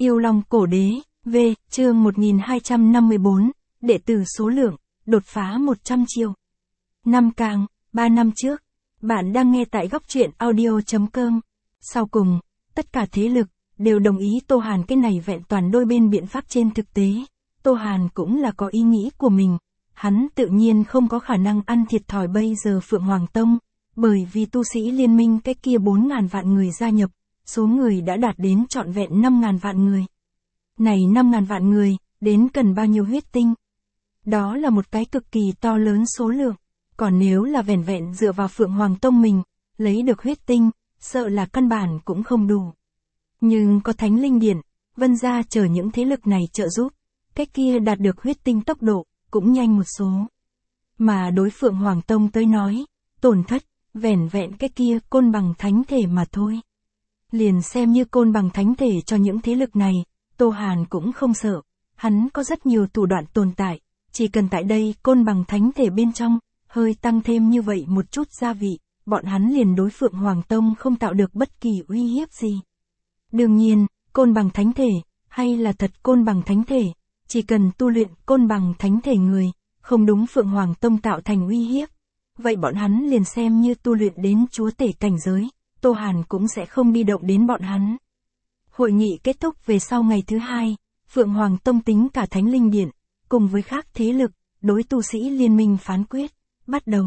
Yêu Long Cổ Đế, V, chương 1254, đệ tử số lượng, đột phá 100 triệu. Năm Càng, 3 năm trước. Bạn đang nghe tại góc truyện audio.com. Sau cùng, tất cả thế lực đều đồng ý Tô Hàn cái này vẹn toàn đôi bên biện pháp trên thực tế. Tô Hàn cũng là có ý nghĩ của mình. Hắn tự nhiên không có khả năng ăn thiệt thòi bây giờ Phượng Hoàng Tông, bởi vì tu sĩ liên minh cái kia 4.000 vạn người gia nhập, số người đã đạt đến trọn vẹn 5.000 vạn người. Này 5.000 vạn người, đến cần bao nhiêu huyết tinh? Đó là một cái cực kỳ to lớn số lượng, còn nếu là vẻn vẹn dựa vào Phượng Hoàng Tông mình, lấy được huyết tinh, sợ là căn bản cũng không đủ. Nhưng có Thánh Linh Điện, Vân Gia chờ những thế lực này trợ giúp, cái kia đạt được huyết tinh tốc độ, cũng nhanh một số. Mà đối Phượng Hoàng Tông tới nói, tổn thất, vẻn vẹn cái kia côn bằng thánh thể mà thôi. Liền xem như côn bằng thánh thể cho những thế lực này, Tô Hàn cũng không sợ, hắn có rất nhiều thủ đoạn tồn tại, chỉ cần tại đây côn bằng thánh thể bên trong, hơi tăng thêm như vậy một chút gia vị, bọn hắn liền đối Phượng Hoàng Tông không tạo được bất kỳ uy hiếp gì. Đương nhiên, côn bằng thánh thể, hay là thật côn bằng thánh thể, chỉ cần tu luyện côn bằng thánh thể người, không đúng Phượng Hoàng Tông tạo thành uy hiếp. Vậy bọn hắn liền xem như tu luyện đến chúa tể cảnh giới, Tô Hàn cũng sẽ không đi động đến bọn hắn. Hội nghị kết thúc về sau ngày thứ hai, Phượng Hoàng Tông tính cả Thánh Linh Điện, cùng với các thế lực, đối tu sĩ liên minh phán quyết, bắt đầu.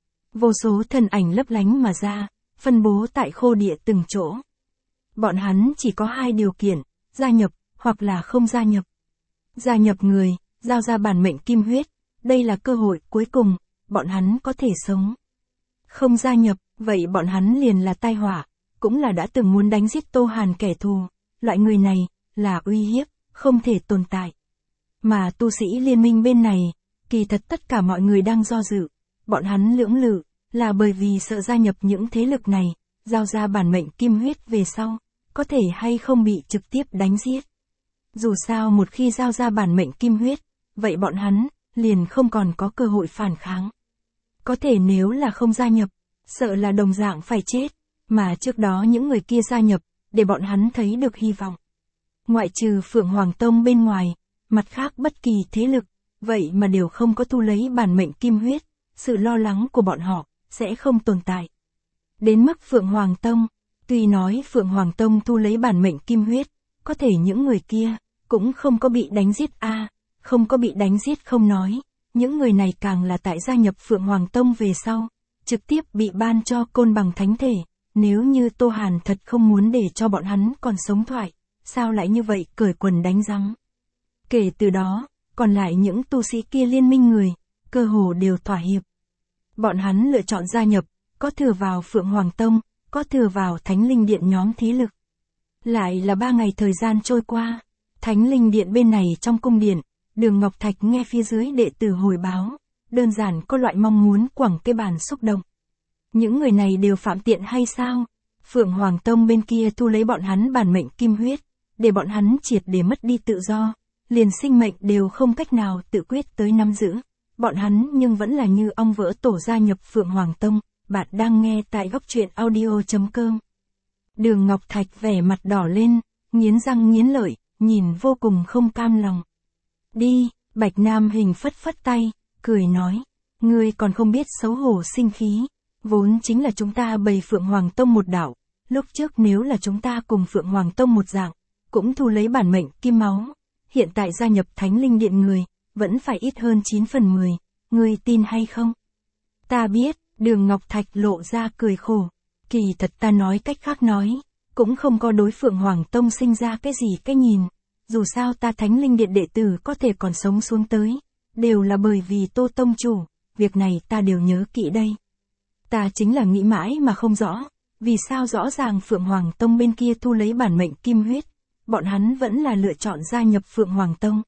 Vô số thần ảnh lấp lánh mà ra, phân bố tại khô địa từng chỗ. Bọn hắn chỉ có 2 điều kiện, gia nhập, hoặc là không gia nhập. Gia nhập người, giao ra bản mệnh kim huyết, đây là cơ hội cuối cùng, bọn hắn có thể sống. Không gia nhập, vậy bọn hắn liền là tai họa, cũng là đã từng muốn đánh giết Tô Hàn kẻ thù, loại người này, là uy hiếp, không thể tồn tại. Mà tu sĩ liên minh bên này, kỳ thật tất cả mọi người đang do dự, bọn hắn lưỡng lự, là bởi vì sợ gia nhập những thế lực này, giao ra bản mệnh kim huyết về sau, có thể hay không bị trực tiếp đánh giết. Dù sao một khi giao ra bản mệnh kim huyết, vậy bọn hắn, liền không còn có cơ hội phản kháng. Có thể nếu là không gia nhập, sợ là đồng dạng phải chết, mà trước đó những người kia gia nhập, để bọn hắn thấy được hy vọng. Ngoại trừ Phượng Hoàng Tông bên ngoài, mặt khác bất kỳ thế lực, vậy mà đều không có thu lấy bản mệnh kim huyết, sự lo lắng của bọn họ, sẽ không tồn tại. Đến mức Phượng Hoàng Tông, tuy nói Phượng Hoàng Tông thu lấy bản mệnh kim huyết, có thể những người kia, cũng không có bị đánh giết không có bị đánh giết không nói, những người này càng là tại gia nhập Phượng Hoàng Tông về sau, trực tiếp bị ban cho côn bằng thánh thể, nếu như Tô Hàn thật không muốn để cho bọn hắn còn sống thoại, sao lại như vậy cởi quần đánh rắm. Kể từ đó, còn lại những tu sĩ kia liên minh người, cơ hồ đều thỏa hiệp. Bọn hắn lựa chọn gia nhập, có thừa vào Phượng Hoàng Tông, có thừa vào Thánh Linh Điện nhóm thế lực. Lại là 3 ngày thời gian trôi qua, Thánh Linh Điện bên này trong cung điện, Đường Ngọc Thạch nghe phía dưới đệ tử hồi báo, đơn giản có loại mong muốn quẳng cái bàn xúc động. Những người này đều phạm tiện hay sao? Phượng Hoàng Tông bên kia thu lấy bọn hắn bản mệnh kim huyết, để bọn hắn triệt để mất đi tự do, liền sinh mệnh đều không cách nào tự quyết tới nắm giữ. Bọn hắn nhưng vẫn là như ong vỡ tổ gia nhập Phượng Hoàng Tông, bạn đang nghe tại góc truyện audio.com. Đường Ngọc Thạch vẻ mặt đỏ lên, nghiến răng nghiến lợi, nhìn vô cùng không cam lòng. Đi, Bạch Nam Hình phất phất tay, cười nói, ngươi còn không biết xấu hổ sinh khí, vốn chính là chúng ta bày Phượng Hoàng Tông một đạo, lúc trước nếu là chúng ta cùng Phượng Hoàng Tông một dạng, cũng thu lấy bản mệnh kim máu, hiện tại gia nhập Thánh Linh Điện người, vẫn phải ít hơn 9 phần 10, ngươi tin hay không? Ta biết, Đường Ngọc Thạch lộ ra cười khổ, kỳ thật ta nói cách khác nói, cũng không có đối Phượng Hoàng Tông sinh ra cái gì cái nhìn. Dù sao ta Thánh Linh Điện đệ tử có thể còn sống xuống tới, đều là bởi vì Tô Tông chủ, việc này ta đều nhớ kỹ đây. Ta chính là nghĩ mãi mà không rõ, vì sao rõ ràng Phượng Hoàng Tông bên kia thu lấy bản mệnh kim huyết, bọn hắn vẫn là lựa chọn gia nhập Phượng Hoàng Tông.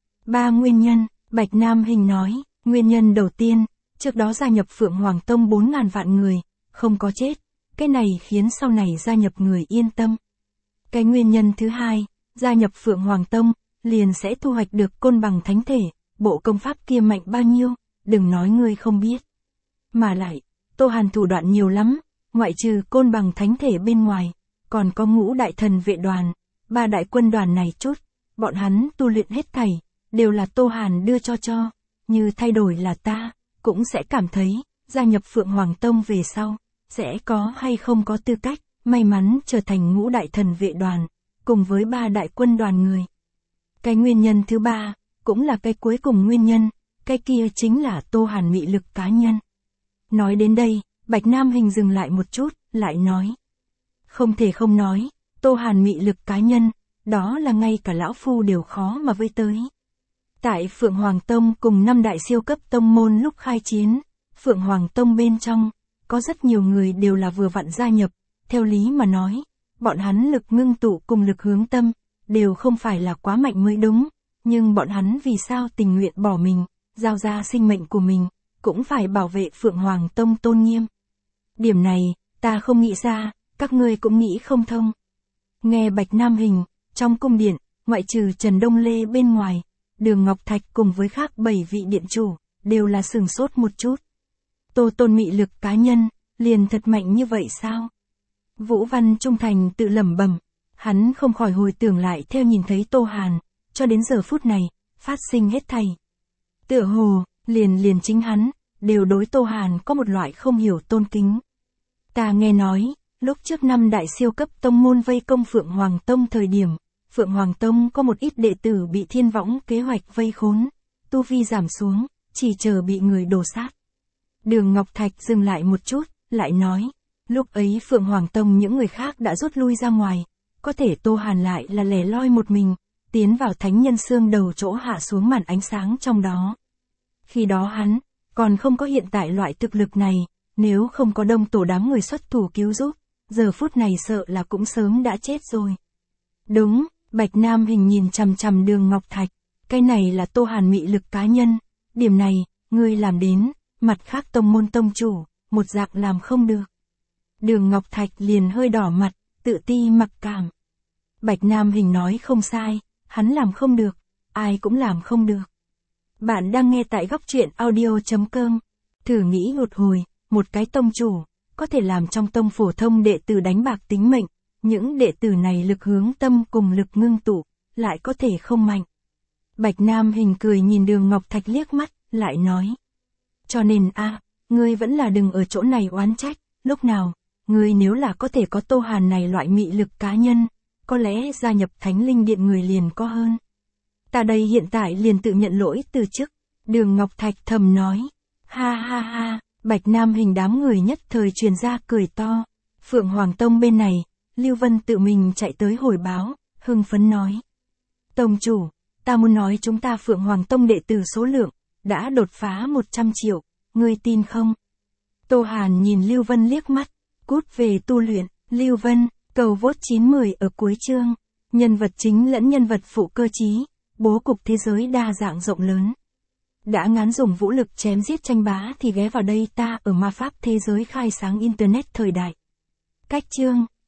3 nguyên nhân, Bạch Nam Hình nói, nguyên nhân đầu tiên, trước đó gia nhập Phượng Hoàng Tông 4.000 vạn người, không có chết, cái này khiến sau này gia nhập người yên tâm. Cái nguyên nhân thứ hai, gia nhập Phượng Hoàng Tông, liền sẽ thu hoạch được côn bằng thánh thể, bộ công pháp kia mạnh bao nhiêu, đừng nói ngươi không biết. Mà lại, Tô Hàn thủ đoạn nhiều lắm, ngoại trừ côn bằng thánh thể bên ngoài, còn có ngũ đại thần vệ đoàn, ba đại quân đoàn này chút, bọn hắn tu luyện hết thảy, đều là Tô Hàn đưa cho, như thay đổi là ta, cũng sẽ cảm thấy, gia nhập Phượng Hoàng Tông về sau, sẽ có hay không có tư cách, may mắn trở thành ngũ đại thần vệ đoàn, cùng với ba đại quân đoàn người. Cái nguyên nhân thứ ba, cũng là cái cuối cùng nguyên nhân, cái kia chính là Tô Hàn mị lực cá nhân. Nói đến đây, Bạch Nam Hình dừng lại một chút, lại nói. Không thể không nói, Tô Hàn mị lực cá nhân, đó là ngay cả lão phu đều khó mà với tới. Tại Phượng Hoàng Tông cùng 5 đại siêu cấp tông môn lúc khai chiến, Phượng Hoàng Tông bên trong, có rất nhiều người đều là vừa vặn gia nhập, theo lý mà nói, bọn hắn lực ngưng tụ cùng lực hướng tâm, đều không phải là quá mạnh mới đúng, nhưng bọn hắn vì sao tình nguyện bỏ mình, giao ra sinh mệnh của mình, cũng phải bảo vệ Phượng Hoàng Tông tôn nghiêm. Điểm này, ta không nghĩ ra, các ngươi cũng nghĩ không thông. Nghe Bạch Nam Hình, trong cung điện, ngoại trừ Trần Đông Lê bên ngoài, Đường Ngọc Thạch cùng với khác 7 vị điện chủ, đều là sửng sốt một chút. Tô Tôn mị lực cá nhân, liền thật mạnh như vậy sao? Vũ Văn Trung Thành tự lẩm bẩm, hắn không khỏi hồi tưởng lại theo nhìn thấy Tô Hàn, cho đến giờ phút này, phát sinh hết thảy. Tựa hồ, liền chính hắn, đều đối Tô Hàn có một loại không hiểu tôn kính. Ta nghe nói, lúc trước 5 đại siêu cấp tông môn vây công Phượng Hoàng Tông thời điểm, Phượng Hoàng Tông có một ít đệ tử bị Thiên Võng kế hoạch vây khốn, tu vi giảm xuống, chỉ chờ bị người đổ sát. Đường Ngọc Thạch dừng lại một chút, lại nói, lúc ấy Phượng Hoàng Tông những người khác đã rút lui ra ngoài, có thể Tô Hàn lại là lẻ loi một mình, tiến vào Thánh Nhân Xương đầu chỗ hạ xuống màn ánh sáng trong đó. Khi đó hắn, còn không có hiện tại loại thực lực này, nếu không có đông tổ đám người xuất thủ cứu giúp, giờ phút này sợ là cũng sớm đã chết rồi. Đúng, Bạch Nam Hình nhìn chằm chằm Đường Ngọc Thạch, cái này là Tô Hàn mị lực cá nhân, điểm này, ngươi làm đến, mặt khác tông môn tông chủ, một dạng làm không được. Đường Ngọc Thạch liền hơi đỏ mặt, tự ti mặc cảm. Bạch Nam Hình nói không sai, hắn làm không được, ai cũng làm không được. Bạn đang nghe tại góc truyện audio.com. Thử nghĩ một hồi, một cái tông chủ, có thể làm trong tông phổ thông đệ tử đánh bạc tính mệnh, những đệ tử này lực hướng tâm cùng lực ngưng tụ, lại có thể không mạnh. Bạch Nam Hình cười nhìn Đường Ngọc Thạch liếc mắt, lại nói. Cho nên ngươi vẫn là đừng ở chỗ này oán trách, lúc nào, ngươi nếu là có thể có Tô Hàn này loại mị lực cá nhân, có lẽ gia nhập Thánh Linh Điện người liền có hơn. Ta đây hiện tại liền tự nhận lỗi từ chức, Đường Ngọc Thạch thầm nói. Ha ha ha, Bạch Nam Hình đám người nhất thời truyền ra cười to. Phượng Hoàng Tông bên này, Lưu Vân tự mình chạy tới hồi báo, hưng phấn nói. Tông chủ, ta muốn nói chúng ta Phượng Hoàng Tông đệ tử số lượng, đã đột phá 100 triệu, ngươi tin không? Tô Hàn nhìn Lưu Vân liếc mắt, cút về tu luyện, Lưu Vân, cầu vote 910 ở cuối chương, nhân vật chính lẫn nhân vật phụ cơ chí, bố cục thế giới đa dạng rộng lớn. Đã ngán dùng vũ lực chém giết tranh bá thì ghé vào đây ta ở ma pháp thế giới khai sáng internet thời đại. Cách chương